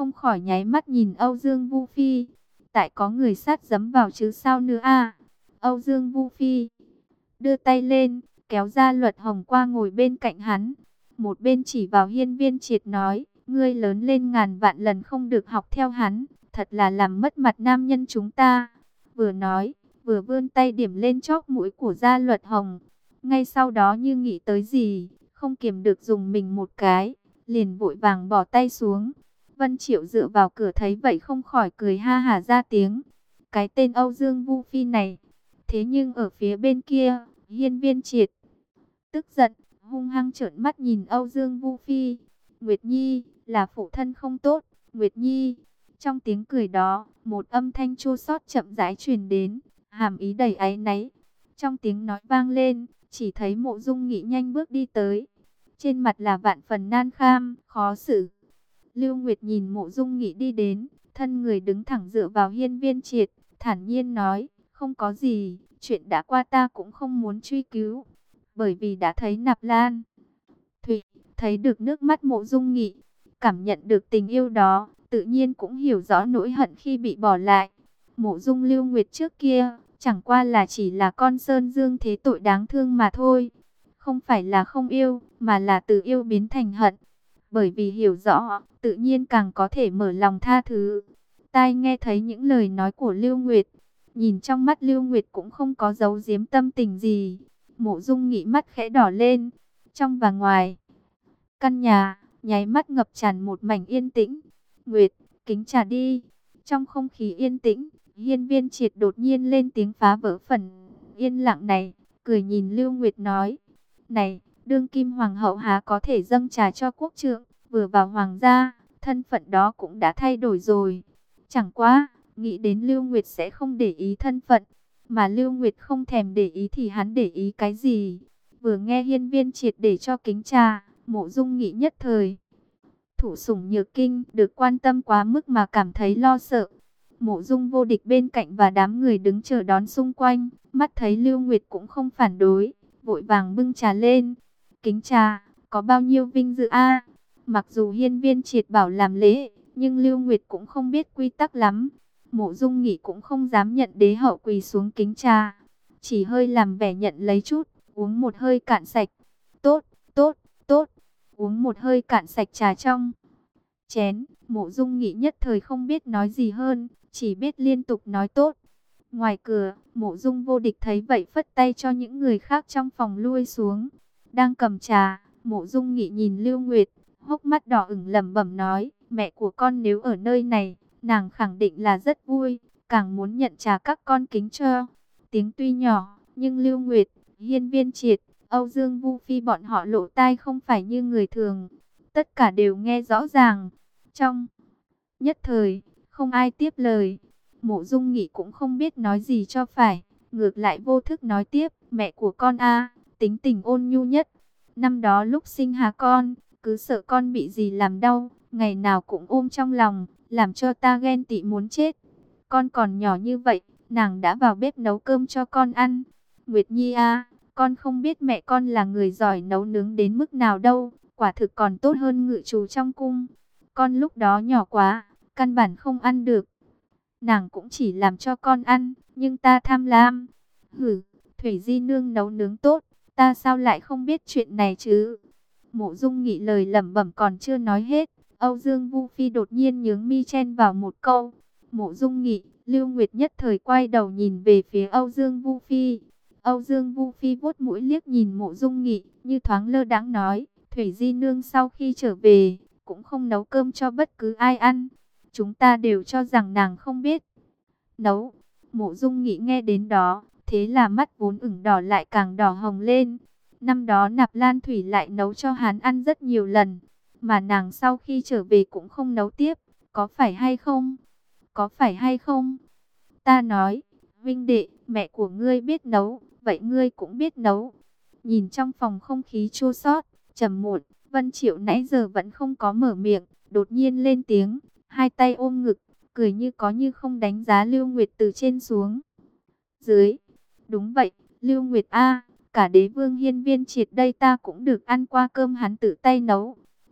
Speaker 1: không khỏi nháy mắt nhìn Âu Dương Vu Phi. Tại có người sát giấm vào chứ sao nữa à? Âu Dương Vu Phi đưa tay lên, kéo ra Luật Hồng qua ngồi bên cạnh hắn. Một bên chỉ vào Hiên Viên Triệt nói, ngươi lớn lên ngàn vạn lần không được học theo hắn, thật là làm mất mặt nam nhân chúng ta. Vừa nói, vừa vươn tay điểm lên chóp mũi của Gia Luật Hồng. Ngay sau đó như nghĩ tới gì, không kiềm được dùng mình một cái, liền vội vàng bỏ tay xuống. Vân Triệu dựa vào cửa thấy vậy không khỏi cười ha hả ra tiếng. Cái tên Âu Dương Vu Phi này. Thế nhưng ở phía bên kia, Hiên Viên Triệt tức giận, hung hăng trợn mắt nhìn Âu Dương Vu Phi. Nguyệt Nhi, là phụ thân không tốt, Nguyệt Nhi. Trong tiếng cười đó, một âm thanh chua xót chậm rãi truyền đến, hàm ý đầy áy náy. Trong tiếng nói vang lên, chỉ thấy Mộ Dung Nghị nhanh bước đi tới. Trên mặt là vạn phần nan kham, khó xử. Lưu Nguyệt nhìn Mộ Dung Nghị đi đến, thân người đứng thẳng dựa vào Hiên Viên Triệt, thản nhiên nói, không có gì, chuyện đã qua ta cũng không muốn truy cứu. Bởi vì đã thấy Nạp Lan Thụy, thấy được nước mắt Mộ Dung Nghị, cảm nhận được tình yêu đó, tự nhiên cũng hiểu rõ nỗi hận khi bị bỏ lại. Mộ Dung Lưu Nguyệt trước kia, chẳng qua là chỉ là con sơn dương thế tội đáng thương mà thôi. Không phải là không yêu, mà là từ yêu biến thành hận. Bởi vì hiểu rõ, tự nhiên càng có thể mở lòng tha thứ. Tai nghe thấy những lời nói của Lưu Nguyệt, nhìn trong mắt Lưu Nguyệt cũng không có giấu giếm tâm tình gì. Mộ Dung Nghị mắt khẽ đỏ lên, trong và ngoài căn nhà, nháy mắt ngập tràn một mảnh yên tĩnh. Nguyệt, kính trà đi. Trong không khí yên tĩnh, Hiên Viên Triệt đột nhiên lên tiếng phá vỡ phần yên lặng này, cười nhìn Lưu Nguyệt nói, này, đương kim hoàng hậu há có thể dâng trà cho quốc trượng, vừa vào hoàng gia, thân phận đó cũng đã thay đổi rồi. Chẳng quá, nghĩ đến Lưu Nguyệt sẽ không để ý thân phận, mà Lưu Nguyệt không thèm để ý thì hắn để ý cái gì? Vừa nghe Hiên Viên Triệt để cho kính trà, Mộ Dung Nghị nhất thời thủ sủng nhược kinh, được quan tâm quá mức mà cảm thấy lo sợ. Mộ Dung Vô Địch bên cạnh và đám người đứng chờ đón xung quanh, mắt thấy Lưu Nguyệt cũng không phản đối, vội vàng bưng trà lên. Kính trà, có bao nhiêu vinh dự a? Mặc dù Hiên Viên Triệt bảo làm lễ, nhưng Lưu Nguyệt cũng không biết quy tắc lắm. Mộ Dung Nghị cũng không dám nhận đế hậu quỳ xuống kính trà, chỉ hơi làm vẻ nhận lấy chút, uống một hơi cạn sạch. Tốt, tốt, tốt. Uống một hơi cạn sạch trà trong chén, Mộ Dung Nghị nhất thời không biết nói gì hơn, chỉ biết liên tục nói tốt. Ngoài cửa, Mộ Dung Vô Địch thấy vậy phất tay cho những người khác trong phòng lui xuống. Đang cầm trà, Mộ Dung Nghị nhìn Lưu Nguyệt, hốc mắt đỏ ửng lẩm bẩm nói, mẹ của con nếu ở nơi này, nàng khẳng định là rất vui, càng muốn nhận trà các con kính cho. Tiếng tuy nhỏ, nhưng Lưu Nguyệt, Hiên Viên Triệt, Âu Dương Vu Phi bọn họ lộ tai không phải như người thường. Tất cả đều nghe rõ ràng. Trong nhất thời, không ai tiếp lời. Mộ Dung Nghị cũng không biết nói gì cho phải. Ngược lại vô thức nói tiếp, mẹ của con a, tính tình ôn nhu nhất. Năm đó lúc sinh hạ con, cứ sợ con bị gì làm đau, ngày nào cũng ôm trong lòng, làm cho ta ghen tị muốn chết. Con còn nhỏ như vậy, nàng đã vào bếp nấu cơm cho con ăn. Nguyệt Nhi a, con không biết mẹ con là người giỏi nấu nướng đến mức nào đâu, quả thực còn tốt hơn ngự trù trong cung. Con lúc đó nhỏ quá, căn bản không ăn được. Nàng cũng chỉ làm cho con ăn, nhưng ta tham lam. Hử, Thủy Di nương nấu nướng tốt, ta sao lại không biết chuyện này chứ? Mộ Dung Nghị lời lẩm bẩm còn chưa nói hết, Âu Dương Vu Phi đột nhiên nhướng mi chen vào một câu. Mộ Dung Nghị, Lưu Nguyệt nhất thời quay đầu nhìn về phía Âu Dương Vu Phi. Âu Dương Vu Phi vuốt mũi liếc nhìn Mộ Dung Nghị, như thoáng lơ đãng nói, Thủy Di nương sau khi trở về, cũng không nấu cơm cho bất cứ ai ăn. Chúng ta đều cho rằng nàng không biết nấu. Mộ Dung Nghị nghe đến đó, thế là mắt vốn ửng đỏ lại càng đỏ hồng lên. Năm đó Nạp Lan Thủy lại nấu cho hắn ăn rất nhiều lần, mà nàng sau khi trở về cũng không nấu tiếp, có phải hay không? Có phải hay không? Ta nói, Vinh đệ, mẹ của ngươi biết nấu, vậy ngươi cũng biết nấu. Nhìn trong phòng không khí chua xót, trầm muộn, Vân Triệu nãy giờ vẫn không có mở miệng, đột nhiên lên tiếng, hai tay ôm ngực, cười như có như không đánh giá Lưu Nguyệt từ trên xuống dưới. Đúng vậy, Lưu Nguyệt a, cả đế vương Hiên Viên Triệt đây ta cũng được ăn qua cơm hắn tự tay nấu.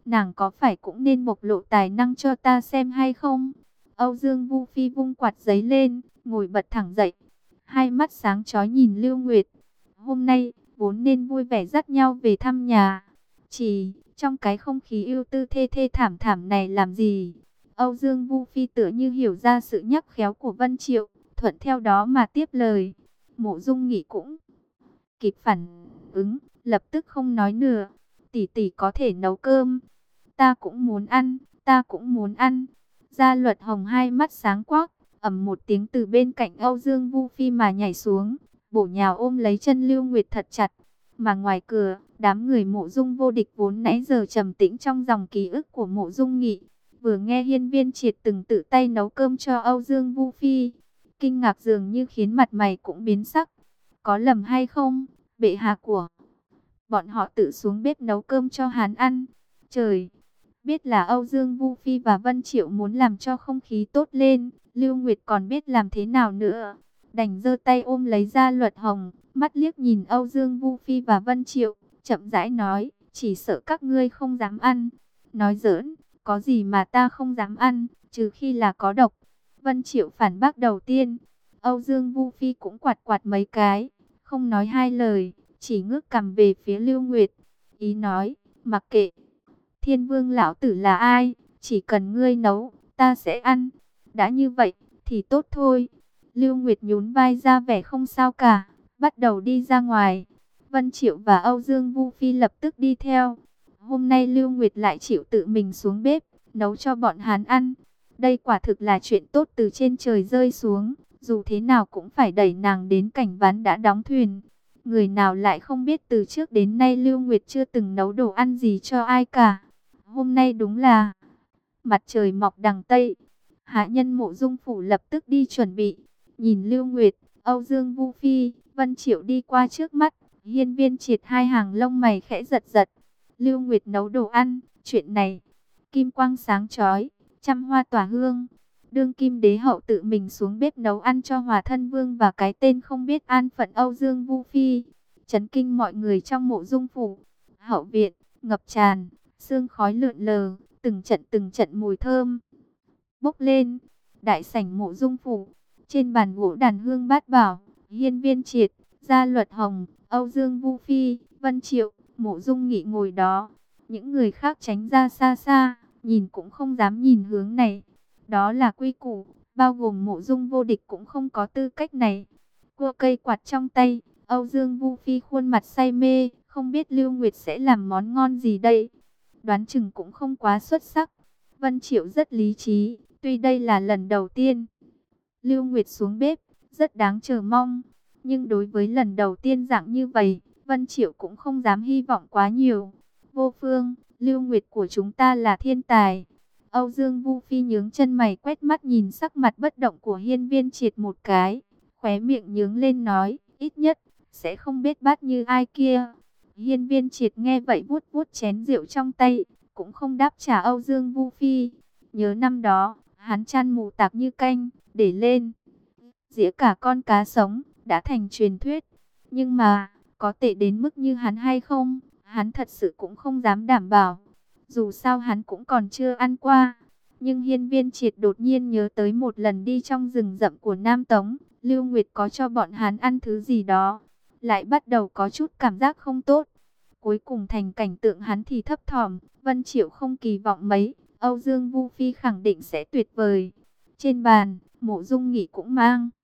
Speaker 1: nàng có phải cũng nên bộc lộ tài năng cho ta xem hay không? Âu Dương Vu Phi vung quạt giấy lên, ngồi bật thẳng dậy, hai mắt sáng chói nhìn Lưu Nguyệt. Hôm nay, vốn nên vui vẻ dắt nhau về thăm nhà. Chỉ, trong cái không khí ưu tư thê thê thảm thảm này làm gì? Âu Dương Vu Phi tựa như hiểu ra sự nhắc khéo của Vân Triệu, thuận theo đó mà tiếp lời. Mộ Dung Nghị cũng kịp phản ứng, lập tức không nói nữa. Tỷ tỷ có thể nấu cơm. Ta cũng muốn ăn, ta cũng muốn ăn. Gia Luật Hồng hai mắt sáng quắc, ầm một tiếng từ bên cạnh Âu Dương Vu Phi mà nhảy xuống, bổ nhào ôm lấy chân Lưu Nguyệt thật chặt. Mà ngoài cửa, đám người Mộ Dung Vô Địch vốn nãy giờ trầm tĩnh trong dòng ký ức của Mộ Dung Nghị, vừa nghe Hiên Viên Triệt từng tự tay nấu cơm cho Âu Dương Vu Phi, kinh ngạc dường như khiến mặt mày cũng biến sắc. Có lầm hay không? Bệ hạ của bọn họ tự xuống bếp nấu cơm cho hắn ăn. Trời, biết là Âu Dương Vu Phi và Vân Triệu muốn làm cho không khí tốt lên, Lưu Nguyệt còn biết làm thế nào nữa. Đành giơ tay ôm lấy Gia Luật Hồng, mắt liếc nhìn Âu Dương Vu Phi và Vân Triệu, chậm rãi nói, chỉ sợ các ngươi không dám ăn. Nói giỡn, có gì mà ta không dám ăn, trừ khi là có độc. Vân Triệu phản bác đầu tiên. Âu Dương Vu Phi cũng quạt quạt mấy cái, không nói hai lời, chỉ ngước cằm về phía Lưu Nguyệt, ý nói, mặc kệ Thiên Vương lão tử là ai, chỉ cần ngươi nấu, ta sẽ ăn. Đã như vậy, thì tốt thôi. Lưu Nguyệt nhún vai ra vẻ không sao cả, bắt đầu đi ra ngoài. Vân Triệu và Âu Dương Vu Phi lập tức đi theo. Hôm nay Lưu Nguyệt lại chịu tự mình xuống bếp, nấu cho bọn hắn ăn. Đây quả thực là chuyện tốt từ trên trời rơi xuống, dù thế nào cũng phải đẩy nàng đến cảnh ván đã đóng thuyền. Người nào lại không biết từ trước đến nay Lưu Nguyệt chưa từng nấu đồ ăn gì cho ai cả. Hôm nay đúng là mặt trời mọc đằng Tây. Hạ nhân Mộ Dung phủ lập tức đi chuẩn bị. Nhìn Lưu Nguyệt, Âu Dương Vu Phi, Vân Triệu đi qua trước mắt, Hiên Viên Triệt hai hàng lông mày khẽ giật giật. Lưu Nguyệt nấu đồ ăn, chuyện này, kim quang sáng chói, trăm hoa tỏa hương. Đương kim đế hậu tự mình xuống bếp nấu ăn cho Hòa Thân Vương và cái tên không biết an phận Âu Dương Vu Phi, chấn kinh mọi người trong Mộ Dung phủ. Hậu viện ngập tràn, sương khói lượn lờ, từng trận mùi thơm bốc lên. Đại sảnh Mộ Dung phủ, trên bàn gỗ đàn hương bát bảo, Hiên Viên Triệt, Gia Luật Hồng, Âu Dương Vu Phi, Vân Triệu, Mộ Dung Nghị ngồi đó. Những người khác tránh ra xa xa, nhìn cũng không dám nhìn hướng này. Đó là quy củ, bao gồm Mộ Dung Vô Địch cũng không có tư cách này. Cua cây quạt trong tay, Âu Dương Vu Phi khuôn mặt say mê, không biết Lưu Nguyệt sẽ làm món ngon gì đây. Đoán chừng cũng không quá xuất sắc. Vân Triệu rất lý trí, tuy đây là lần đầu tiên Lưu Nguyệt xuống bếp, rất đáng chờ mong. Nhưng đối với lần đầu tiên dạng như vậy, Vân Triệu cũng không dám hy vọng quá nhiều. Vô Phương, Lưu Nguyệt của chúng ta là thiên tài. Âu Dương Vu Phi nhướng chân mày quét mắt nhìn sắc mặt bất động của Hiên Viên Triệt một cái, khóe miệng nhướng lên nói, ít nhất sẽ không bết bát như ai kia. Hiên Viên Triệt nghe vậy vuốt vuốt chén rượu trong tay, cũng không đáp trả Âu Dương Vu Phi. Nhớ năm đó, hắn chăn mù tạc như canh, để lên dĩa cả con cá sống, đã thành truyền thuyết. Nhưng mà, có tệ đến mức như hắn hay không, hắn thật sự cũng không dám đảm bảo. Dù sao hắn cũng còn chưa ăn qua. Nhưng Hiên Viên Triệt đột nhiên nhớ tới một lần đi trong rừng rậm của Nam Tống, Lưu Nguyệt có cho bọn hắn ăn thứ gì đó, lại bắt đầu có chút cảm giác không tốt. Cuối cùng thành cảnh tượng hắn thì thấp thỏm, Vân Triệu không kỳ vọng mấy, Âu Dương Vu Phi khẳng định sẽ tuyệt vời. Trên bàn, Mộ Dung Nghị cũng mang